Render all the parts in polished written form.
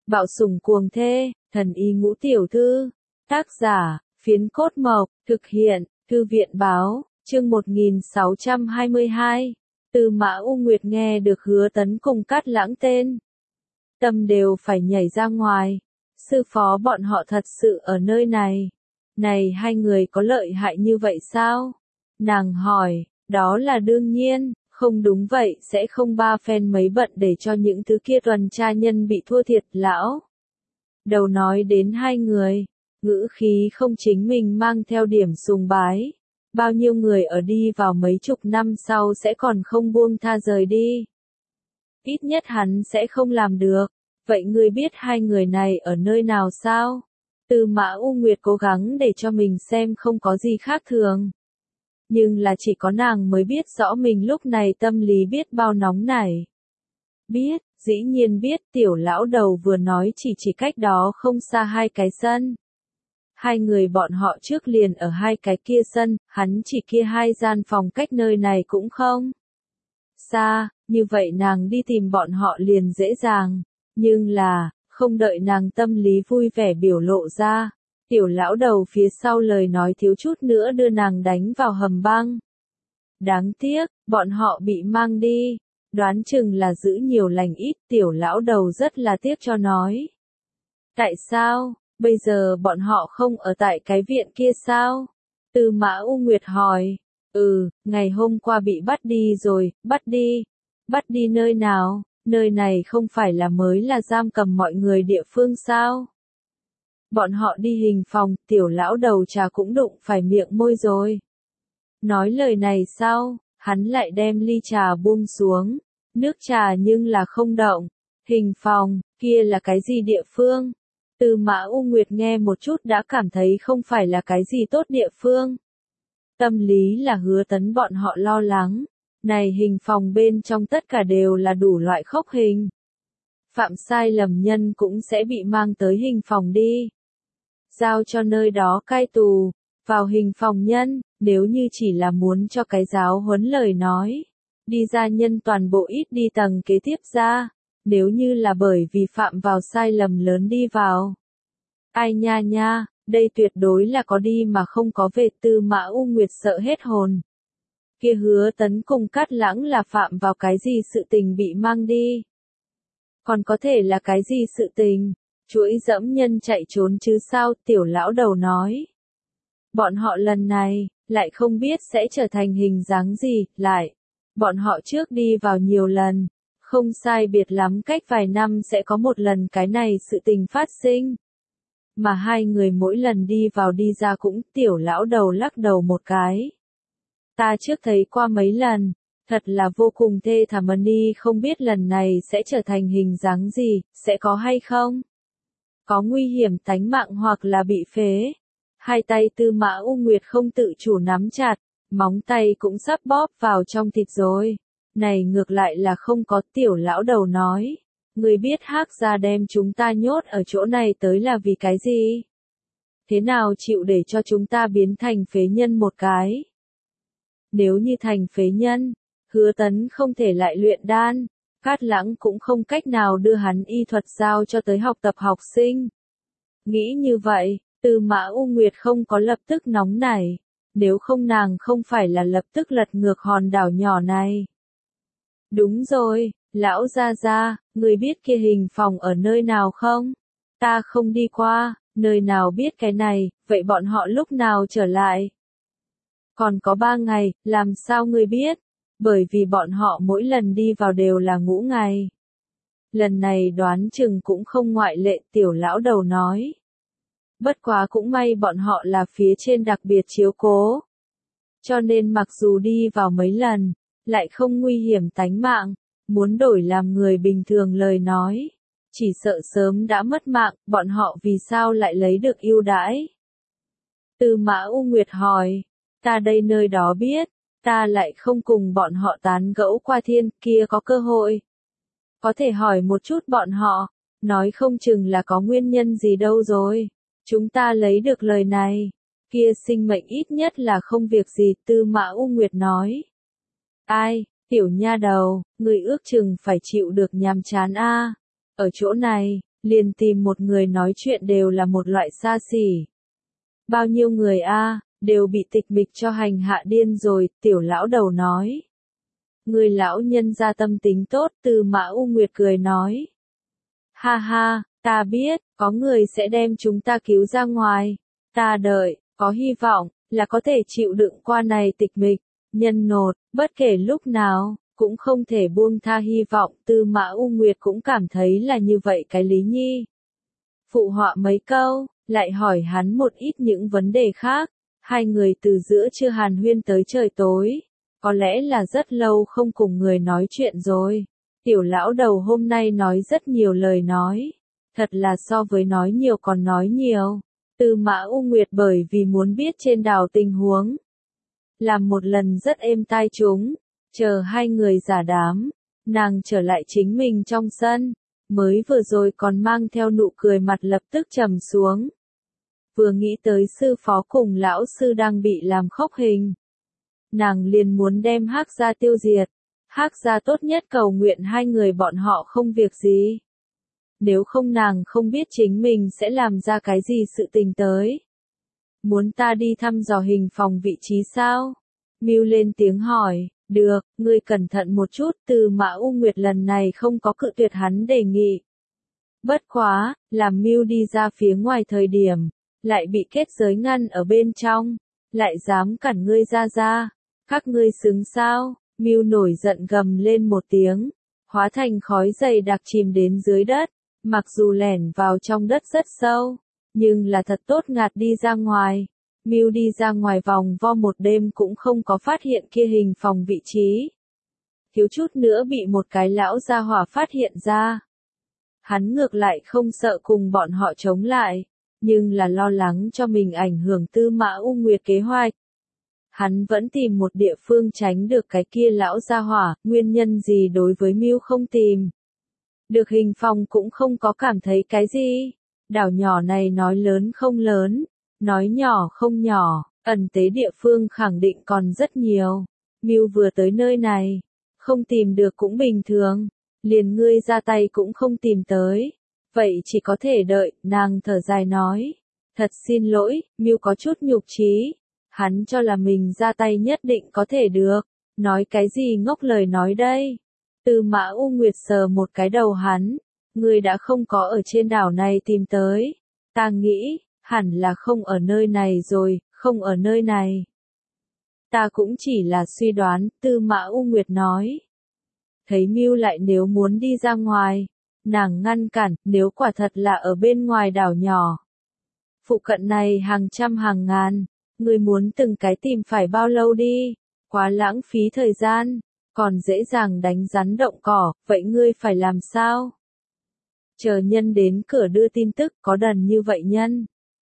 Bạo sủng cuồng thê, thần y ngũ tiểu thư. Tác giả, Phiến Cốt Mộc, thực hiện, Thư viện báo, chương 1622. Tư Mã U Nguyệt nghe được Hứa Tấn cùng Cát Lãng tên, tâm đều phải nhảy ra ngoài. Sư phó bọn họ thật sự ở nơi này. Này hai người có lợi hại như vậy sao? Nàng hỏi, đó là đương nhiên, không đúng vậy sẽ không ba phen mấy bận để cho những thứ kia tuần tra nhân bị thua thiệt. Lão đầu nói đến hai người, ngữ khí không chính mình mang theo điểm sùng bái. Bao nhiêu người ở đi vào mấy chục năm sau sẽ còn không buông tha rời đi. Ít nhất hắn sẽ không làm được. Vậy ngươi biết hai người này ở nơi nào sao? Tư Mã U Nguyệt cố gắng để cho mình xem không có gì khác thường. Nhưng là chỉ có nàng mới biết rõ mình lúc này tâm lý biết bao nóng nảy. Biết, dĩ nhiên biết. Tiểu lão đầu vừa nói chỉ cách đó không xa hai cái sân. Hai người bọn họ trước liền ở hai cái kia sân, hắn chỉ kia hai gian phòng cách nơi này cũng không xa, như vậy nàng đi tìm bọn họ liền dễ dàng. Nhưng là, không đợi nàng tâm lý vui vẻ biểu lộ ra, tiểu lão đầu phía sau lời nói thiếu chút nữa đưa nàng đánh vào hầm băng. Đáng tiếc, bọn họ bị mang đi, đoán chừng là giữ nhiều lành ít. Tiểu lão đầu rất là tiếc cho nói. Tại sao, bây giờ bọn họ không ở tại cái viện kia sao? Tư Mã U Nguyệt hỏi. Ngày hôm qua bị bắt đi rồi. Bắt đi nơi nào? Nơi này không phải là mới là giam cầm mọi người địa phương sao? Bọn họ đi hình phòng. Tiểu lão đầu trà cũng đụng phải miệng môi rồi. Nói lời này sau, hắn lại đem ly trà buông xuống. Nước trà nhưng là không động. Hình phòng, kia là cái gì địa phương? Tư Mã U Nguyệt nghe một chút đã cảm thấy không phải là cái gì tốt địa phương. Tâm lý là Hứa Tấn bọn họ lo lắng. Này hình phòng bên trong tất cả đều là đủ loại khốc hình. Phạm sai lầm nhân cũng sẽ bị mang tới hình phòng đi. Giao cho nơi đó cai tù. Vào hình phòng nhân, nếu như chỉ là muốn cho cái giáo huấn lời nói. Đi ra nhân toàn bộ ít đi tầng kế tiếp ra. Nếu như là bởi vì phạm vào sai lầm lớn đi vào. Ai nha, đây tuyệt đối là có đi mà không có về. Tư Mã U Nguyệt sợ hết hồn. Kia Hứa Tấn cùng Cát Lãng là phạm vào cái gì sự tình bị mang đi? Còn có thể là cái gì sự tình? Chuỗi dẫm nhân chạy trốn chứ sao? Tiểu lão đầu nói. Bọn họ lần này, lại không biết sẽ trở thành hình dáng gì, lại. Bọn họ trước đi vào nhiều lần. Không sai biệt lắm cách vài năm sẽ có một lần cái này sự tình phát sinh. Mà hai người mỗi lần đi vào đi ra cũng. Tiểu lão đầu lắc đầu một cái. Ta trước thấy qua mấy lần, thật là vô cùng thê thảm. Ni không biết lần này sẽ trở thành hình dáng gì, sẽ có hay không? Có nguy hiểm tánh mạng hoặc là bị phế. Hai tay Tư Mã U Nguyệt không tự chủ nắm chặt, móng tay cũng sắp bóp vào trong thịt rồi. Này ngược lại là không có. Tiểu lão đầu nói. Người biết Hắc gia đem chúng ta nhốt ở chỗ này tới là vì cái gì? Thế nào chịu để cho chúng ta biến thành phế nhân một cái? Nếu như thành phế nhân, Hứa Tấn không thể lại luyện đan, Cát Lãng cũng không cách nào đưa hắn y thuật giao cho tới học tập học sinh. Nghĩ như vậy, Tư Mã U Nguyệt không có lập tức nóng nảy, nếu không nàng không phải là lập tức lật ngược hòn đảo nhỏ này. Đúng rồi, lão gia gia, người biết kia hình phòng ở nơi nào không? Ta không đi qua, nơi nào biết cái này, vậy bọn họ lúc nào trở lại? Còn có 3 ngày, làm sao ngươi biết? Bởi vì bọn họ mỗi lần đi vào đều là ngũ ngày. Lần này đoán chừng cũng không ngoại lệ. Tiểu lão đầu nói. Bất quá cũng may bọn họ là phía trên đặc biệt chiếu cố. Cho nên mặc dù đi vào mấy lần, lại không nguy hiểm tánh mạng. Muốn đổi làm người bình thường lời nói, chỉ sợ sớm đã mất mạng. Bọn họ vì sao lại lấy được ưu đãi? Tư Mã U Nguyệt hỏi. Ta đây nơi đó biết, ta lại không cùng bọn họ tán gẫu qua thiên. Kia có cơ hội. Có thể hỏi một chút bọn họ, nói không chừng là có nguyên nhân gì đâu rồi. Chúng ta lấy được lời này, kia sinh mệnh ít nhất là không việc gì. Tư Mã U Nguyệt nói. Ai, tiểu nha đầu, người ước chừng phải chịu được nhàm chán a. Ở chỗ này, liền tìm một người nói chuyện đều là một loại xa xỉ. Bao nhiêu người a, đều bị tịch mịch cho hành hạ điên rồi, tiểu lão đầu nói. Người lão nhân gia tâm tính tốt, Tư Mã U Nguyệt cười nói. Ha ha, ta biết, có người sẽ đem chúng ta cứu ra ngoài. Ta đợi, có hy vọng, là có thể chịu đựng qua này tịch mịch, nhân nột, bất kể lúc nào, cũng không thể buông tha hy vọng. Tư Mã U Nguyệt cũng cảm thấy là như vậy cái lý nhi. Phụ họa mấy câu, lại hỏi hắn một ít những vấn đề khác. Hai người từ giữa trưa hàn huyên tới trời tối. Có lẽ là rất lâu không cùng người nói chuyện rồi. Tiểu lão đầu hôm nay nói rất nhiều lời nói. Thật là so với nói nhiều còn nói nhiều. Tư Mã U Nguyệt bởi vì muốn biết trên đảo tình huống. Làm một lần rất êm tai chúng. Chờ hai người giả đám. Nàng trở lại chính mình trong sân. Mới vừa rồi còn mang theo nụ cười mặt lập tức trầm xuống. Vừa nghĩ tới sư phó cùng lão sư đang bị làm khóc hình. Nàng liền muốn đem Hắc gia tiêu diệt. Hắc gia tốt nhất cầu nguyện hai người bọn họ không việc gì. Nếu không nàng không biết chính mình sẽ làm ra cái gì sự tình tới. Muốn ta đi thăm dò hình phòng vị trí sao? Mưu lên tiếng hỏi, được, ngươi cẩn thận một chút. Tư Mã U Nguyệt lần này không có cự tuyệt hắn đề nghị. Bất quá, làm Mưu đi ra phía ngoài thời điểm, lại bị kết giới ngăn ở bên trong, lại dám cản ngươi ra. Các ngươi xứng sao? Mưu nổi giận gầm lên một tiếng, hóa thành khói dày đặc chìm đến dưới đất, mặc dù lẻn vào trong đất rất sâu, nhưng là thật tốt ngạt đi ra ngoài. Mưu đi ra ngoài vòng vo một đêm cũng không có phát hiện kia hình phòng vị trí. Thiếu chút nữa bị một cái lão gia hỏa phát hiện ra. Hắn ngược lại không sợ cùng bọn họ chống lại, nhưng là lo lắng cho mình ảnh hưởng Tư Mã U Nguyệt kế hoạch. Hắn vẫn tìm một địa phương tránh được cái kia lão gia hỏa, nguyên nhân gì đối với Mưu không tìm. Được hình phòng cũng không có cảm thấy cái gì. Đảo nhỏ này nói lớn không lớn, nói nhỏ không nhỏ, ẩn tế địa phương khẳng định còn rất nhiều. Mưu vừa tới nơi này, không tìm được cũng bình thường, liền ngươi ra tay cũng không tìm tới. Vậy chỉ có thể đợi, nàng thở dài nói. Thật xin lỗi, Mưu có chút nhục trí. Hắn cho là mình ra tay nhất định có thể được. Nói cái gì ngốc lời nói đây? Tư Mã U Nguyệt sờ một cái đầu hắn. Ngươi đã không có ở trên đảo này tìm tới. Ta nghĩ, hẳn là không ở nơi này rồi, không ở nơi này. Ta cũng chỉ là suy đoán, Tư Mã U Nguyệt nói. Thấy Mưu lại nếu muốn đi ra ngoài. Nàng ngăn cản, nếu quả thật là ở bên ngoài đảo nhỏ. Phụ cận này hàng trăm hàng ngàn. Ngươi muốn từng cái tìm phải bao lâu đi, quá lãng phí thời gian, còn dễ dàng đánh rắn động cỏ, vậy ngươi phải làm sao? Chờ nhân đến cửa đưa tin tức, có đần như vậy nhân.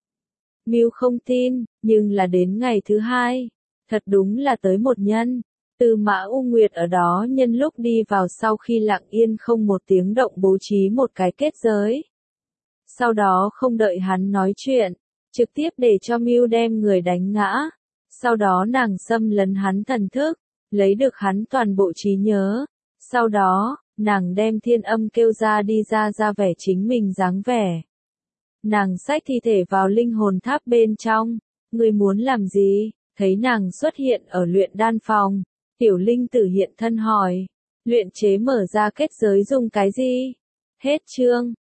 Mưu không tin, nhưng là đến ngày thứ hai, thật đúng là tới một nhân. Tư Mã U Nguyệt ở đó nhân lúc đi vào sau khi lặng yên không một tiếng động bố trí một cái kết giới. Sau đó không đợi hắn nói chuyện. Trực tiếp để cho Mưu đem người đánh ngã. Sau đó nàng xâm lấn hắn thần thức, lấy được hắn toàn bộ trí nhớ. Sau đó, nàng đem thiên âm kêu ra đi ra vẻ chính mình dáng vẻ. Nàng xách thi thể vào linh hồn tháp bên trong. Ngươi muốn làm gì? Thấy nàng xuất hiện ở luyện đan phòng. Tiểu linh tử hiện thân hỏi. Luyện chế mở ra kết giới dùng cái gì? Hết chương.